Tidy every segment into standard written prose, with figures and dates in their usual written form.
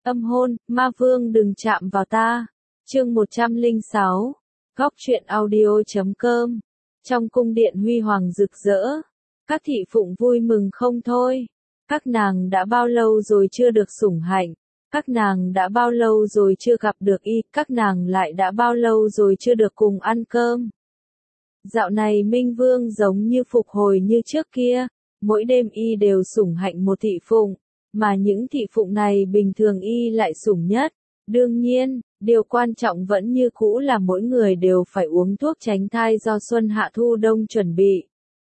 Âm hôn, ma vương đừng chạm vào ta. Chương 106. Góc truyện audio.com. Trong cung điện huy hoàng rực rỡ, các thị phụng vui mừng không thôi. Các nàng đã bao lâu rồi chưa được sủng hạnh, các nàng đã bao lâu rồi chưa gặp được y, các nàng lại đã bao lâu rồi chưa được cùng ăn cơm. Dạo này Minh Vương giống như phục hồi như trước kia, mỗi đêm y đều sủng hạnh một thị phụng, mà những thị phụng này bình thường y lại sủng nhất. Đương nhiên, điều quan trọng vẫn như cũ là mỗi người đều phải uống thuốc tránh thai do xuân hạ thu đông chuẩn bị.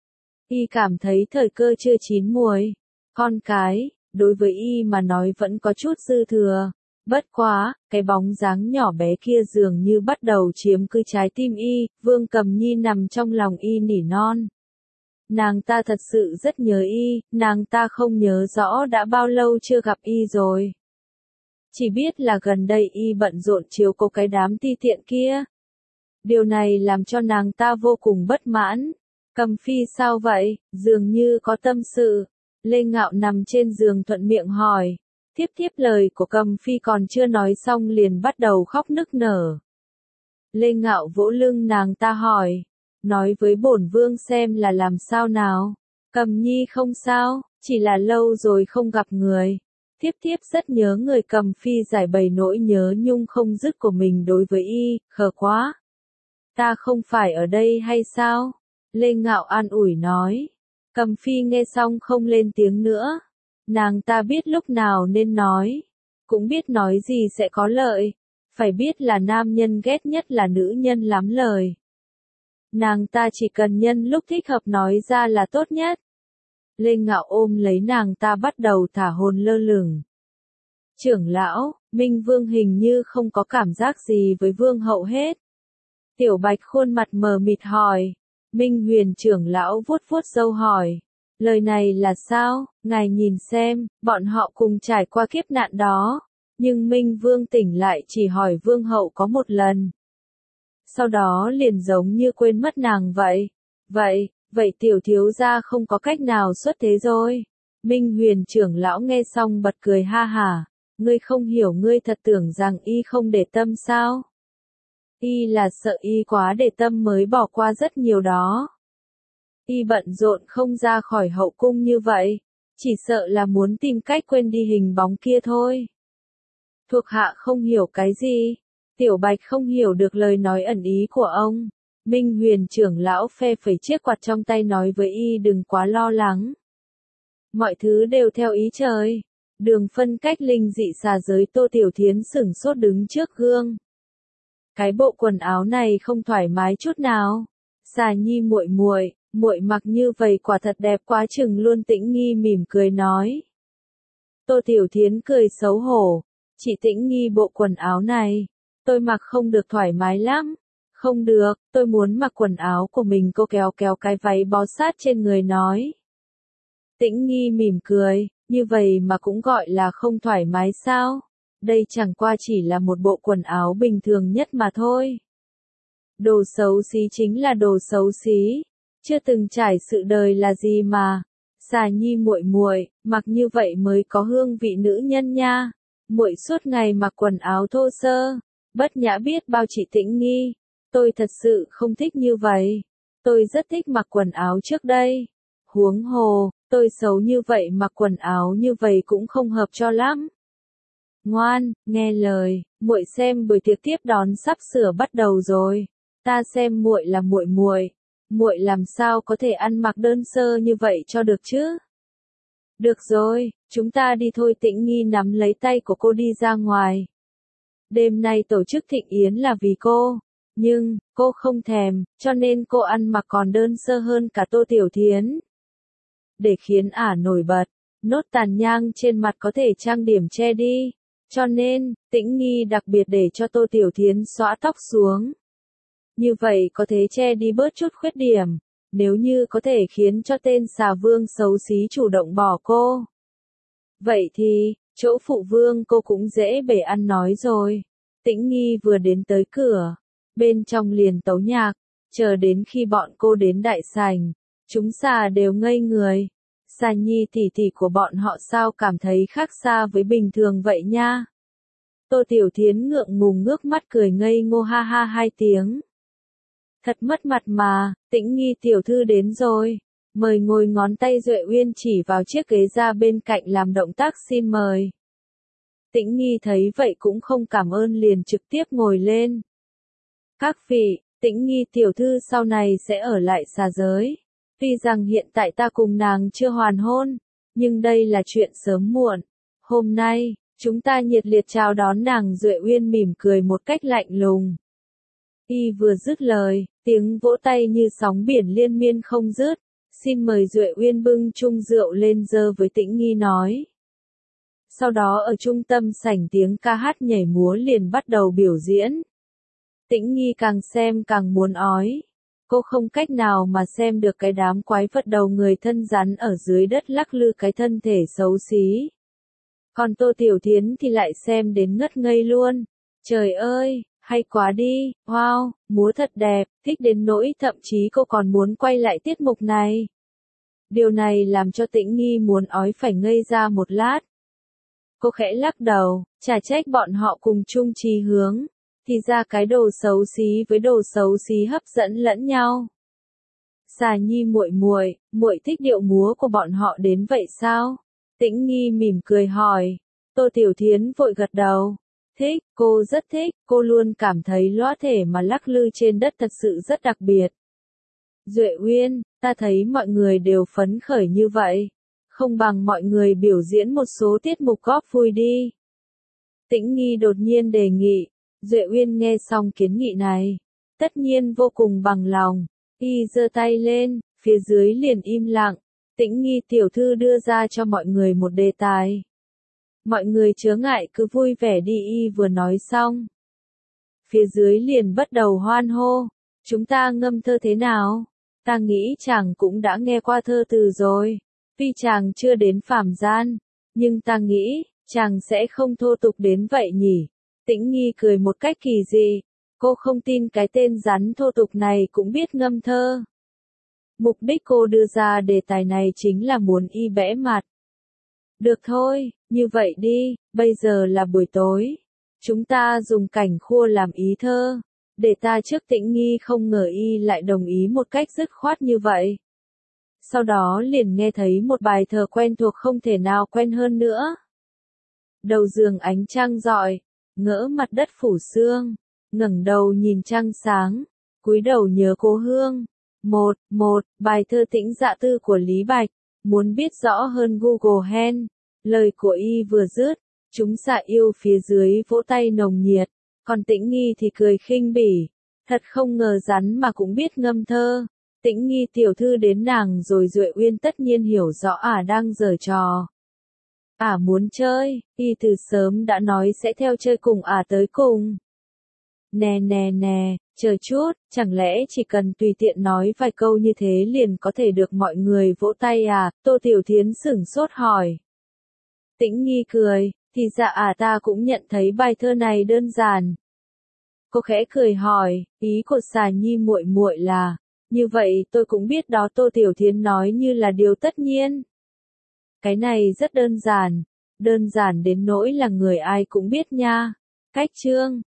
Y cảm thấy thời cơ chưa chín muồi. Con cái, đối với y mà nói vẫn có chút dư thừa. Bất quá, cái bóng dáng nhỏ bé kia dường như bắt đầu chiếm cứ trái tim y, Vương Cầm Nhi nằm trong lòng y nỉ non. Nàng ta thật sự rất nhớ y, nàng ta không nhớ rõ đã bao lâu chưa gặp y rồi. Chỉ biết là gần đây y bận rộn chiếu cố cái đám ti tiện kia. Điều này làm cho nàng ta vô cùng bất mãn. Cầm Phi sao vậy, dường như có tâm sự. Lê Ngạo nằm trên giường thuận miệng hỏi. Tiếp lời của Cầm Phi còn chưa nói xong liền bắt đầu khóc nức nở. Lê Ngạo vỗ lưng nàng ta hỏi. Nói với bổn vương xem là làm sao nào. Cầm Nhi không sao, chỉ là lâu rồi không gặp người. Tiếp rất nhớ người. Cầm Phi giải bày nỗi nhớ nhung không dứt của mình đối với y, khờ quá. Ta không phải ở đây hay sao? Lê Ngạo an ủi nói. Cầm Phi nghe xong không lên tiếng nữa. Nàng ta biết lúc nào nên nói, cũng biết nói gì sẽ có lợi. Phải biết là nam nhân ghét nhất là nữ nhân lắm lời. Nàng ta chỉ cần nhân lúc thích hợp nói ra là tốt nhất. Lê Ngạo ôm lấy nàng ta bắt đầu thả hồn lơ lửng. Trưởng lão, Minh Vương hình như không có cảm giác gì với Vương hậu hết. Tiểu Bạch khuôn mặt mờ mịt hỏi. Minh Huyền trưởng lão vuốt râu hỏi. Lời này là sao, ngài nhìn xem, bọn họ cùng trải qua kiếp nạn đó. Nhưng Minh Vương tỉnh lại chỉ hỏi Vương hậu có một lần. Sau đó liền giống như quên mất nàng vậy. Vậy tiểu thiếu gia không có cách nào xuất thế rồi. Minh Huyền trưởng lão nghe xong bật cười ha hả. Ngươi không hiểu, ngươi thật tưởng rằng y không để tâm sao? Y là sợ y quá để tâm mới bỏ qua rất nhiều đó. Y bận rộn không ra khỏi hậu cung như vậy, chỉ sợ là muốn tìm cách quên đi hình bóng kia thôi. Thuộc hạ không hiểu cái gì? Tiểu Bạch không hiểu được lời nói ẩn ý của ông. Minh Huyền trưởng lão phe phẩy chiếc quạt trong tay nói với y đừng quá lo lắng. Mọi thứ đều theo ý trời. Đường phân cách linh dị xà giới. Tô Tiểu Thiến sửng sốt đứng trước gương. Cái bộ quần áo này không thoải mái chút nào. Xà Nhi muội mặc như vậy quả thật đẹp quá chừng luôn. Tĩnh Nghi mỉm cười nói. Tô Tiểu Thiến cười xấu hổ. Chị Tĩnh Nghi, bộ quần áo này, tôi mặc không được thoải mái lắm. Không được, tôi muốn mặc quần áo của mình. Cô kéo cái váy bó sát trên người nói. Tĩnh Nghi mỉm cười, như vậy mà cũng gọi là không thoải mái sao? Đây chẳng qua chỉ là một bộ quần áo bình thường nhất mà thôi. Đồ xấu xí chính là đồ xấu xí, chưa từng trải sự đời là gì mà. Xà Nhi muội, mặc như vậy mới có hương vị nữ nhân nha. Muội suốt ngày mặc quần áo thô sơ, bất nhã biết bao. Chị Tĩnh Nghi, tôi thật sự không thích như vậy. Tôi rất thích mặc quần áo trước đây. Huống hồ, tôi xấu như vậy mặc quần áo như vậy cũng không hợp cho lắm. Ngoan, nghe lời, muội xem buổi tiệc tiếp đón sắp sửa bắt đầu rồi. Ta xem muội là muội làm sao có thể ăn mặc đơn sơ như vậy cho được chứ? Được rồi, chúng ta đi thôi. Tĩnh Nghi nắm lấy tay của cô đi ra ngoài. Đêm nay tổ chức thịnh yến là vì cô, nhưng cô không thèm, cho nên cô ăn mặc còn đơn sơ hơn cả Tô Tiểu Thiến. Để khiến ả nổi bật, nốt tàn nhang trên mặt có thể trang điểm che đi. Cho nên, Tĩnh Nghi đặc biệt để cho Tô Tiểu Thiến xõa tóc xuống. Như vậy có thể che đi bớt chút khuyết điểm. Nếu như có thể khiến cho tên xà vương xấu xí chủ động bỏ cô, vậy thì, chỗ phụ vương cô cũng dễ bể ăn nói rồi. Tĩnh Nghi vừa đến tới cửa, bên trong liền tấu nhạc, chờ đến khi bọn cô đến đại sảnh, chúng xà đều ngây người. Xà Nhi tỷ tỷ của bọn họ sao cảm thấy khác xa với bình thường vậy nha? Tô Tiểu Thiến ngượng ngùng ngước mắt cười ngây ngô ha ha hai tiếng. Thật mất mặt mà, Tĩnh Nghi tiểu thư đến rồi. Mời ngồi, ngón tay Duệ Uyên chỉ vào chiếc ghế ra bên cạnh làm động tác xin mời. Tĩnh Nghi thấy vậy cũng không cảm ơn liền trực tiếp ngồi lên. Các vị, Tĩnh Nghi tiểu thư sau này sẽ ở lại xà giới. Tuy rằng hiện tại ta cùng nàng chưa hoàn hôn, nhưng đây là chuyện sớm muộn. Hôm nay, chúng ta nhiệt liệt chào đón nàng. Duệ Uyên mỉm cười một cách lạnh lùng. Y vừa dứt lời, tiếng vỗ tay như sóng biển liên miên không dứt. Xin mời. Duệ Uyên bưng chung rượu lên giơ với Tĩnh Nghi nói. Sau đó ở trung tâm sảnh tiếng ca hát nhảy múa liền bắt đầu biểu diễn. Tĩnh Nghi càng xem càng muốn ói. Cô không cách nào mà xem được cái đám quái vật đầu người thân rắn ở dưới đất lắc lư cái thân thể xấu xí. Còn Tô Tiểu Thiến thì lại xem đến ngất ngây luôn. Trời ơi, hay quá đi, wow, múa thật đẹp, thích đến nỗi thậm chí cô còn muốn quay lại tiết mục này. Điều này làm cho Tĩnh Nghi muốn ói phải ngây ra một lát. Cô khẽ lắc đầu, chả trách bọn họ cùng chung chí hướng, thì ra cái đồ xấu xí với đồ xấu xí hấp dẫn lẫn nhau. Xà Nhi muội muội, muội thích điệu múa của bọn họ đến vậy sao? Tĩnh Nghi mỉm cười hỏi. Tô Tiểu Thiến vội gật đầu. Thích, cô rất thích, cô luôn cảm thấy lóa thể mà lắc lư trên đất thật sự rất đặc biệt. Duệ Uyên, ta thấy mọi người đều phấn khởi như vậy. Không bằng mọi người biểu diễn một số tiết mục góp vui đi. Tĩnh Nghi đột nhiên đề nghị. Duệ Uyên nghe xong kiến nghị này, tất nhiên vô cùng bằng lòng. Y giơ tay lên, phía dưới liền im lặng. Tĩnh Nghi tiểu thư đưa ra cho mọi người một đề tài. Mọi người chớ ngại cứ vui vẻ đi. Y vừa nói xong, phía dưới liền bắt đầu hoan hô. Chúng ta ngâm thơ thế nào? Ta nghĩ chàng cũng đã nghe qua thơ từ rồi. Tuy chàng chưa đến phàm gian, nhưng ta nghĩ, chàng sẽ không thô tục đến vậy nhỉ? Tĩnh Nghi cười một cách kỳ dị. Cô không tin cái tên rắn thô tục này cũng biết ngâm thơ. Mục đích cô đưa ra đề tài này chính là muốn Y bẽ mặt. Được thôi, như vậy đi, bây giờ là buổi tối. Chúng ta dùng cảnh khua làm ý thơ. Để ta trước. Tĩnh Nghi không ngờ Y lại đồng ý một cách dứt khoát như vậy. Sau đó liền nghe thấy một bài thơ quen thuộc không thể nào quen hơn nữa. Đầu giường ánh trăng rọi, ngỡ mặt đất phủ sương, ngẩng đầu nhìn trăng sáng, cúi đầu nhớ cố hương. Một, bài thơ Tĩnh Dạ Tư của Lý Bạch. Muốn biết rõ hơn Google Hen. Lời của Y vừa dứt, chúng xạ yêu phía dưới vỗ tay nồng nhiệt, còn Tĩnh Nghi thì cười khinh bỉ. Thật không ngờ rắn mà cũng biết ngâm thơ. Tĩnh Nghi tiểu thư đến nàng rồi. Duệ Uyên tất nhiên hiểu rõ đang giở trò. Muốn chơi, Y từ sớm đã nói sẽ theo chơi cùng tới cùng. Nè, chờ chút, chẳng lẽ chỉ cần tùy tiện nói vài câu như thế liền có thể được mọi người vỗ tay à? Tô Tiểu Thiến sửng sốt hỏi. Tĩnh Nghi cười, thì dạ ta cũng nhận thấy bài thơ này đơn giản. Cô khẽ cười hỏi, ý của Xà Nhi muội muội là, như vậy tôi cũng biết đó. Tô Tiểu Thiến nói như là điều tất nhiên. Cái này rất đơn giản đến nỗi là người ai cũng biết nha. Cách chương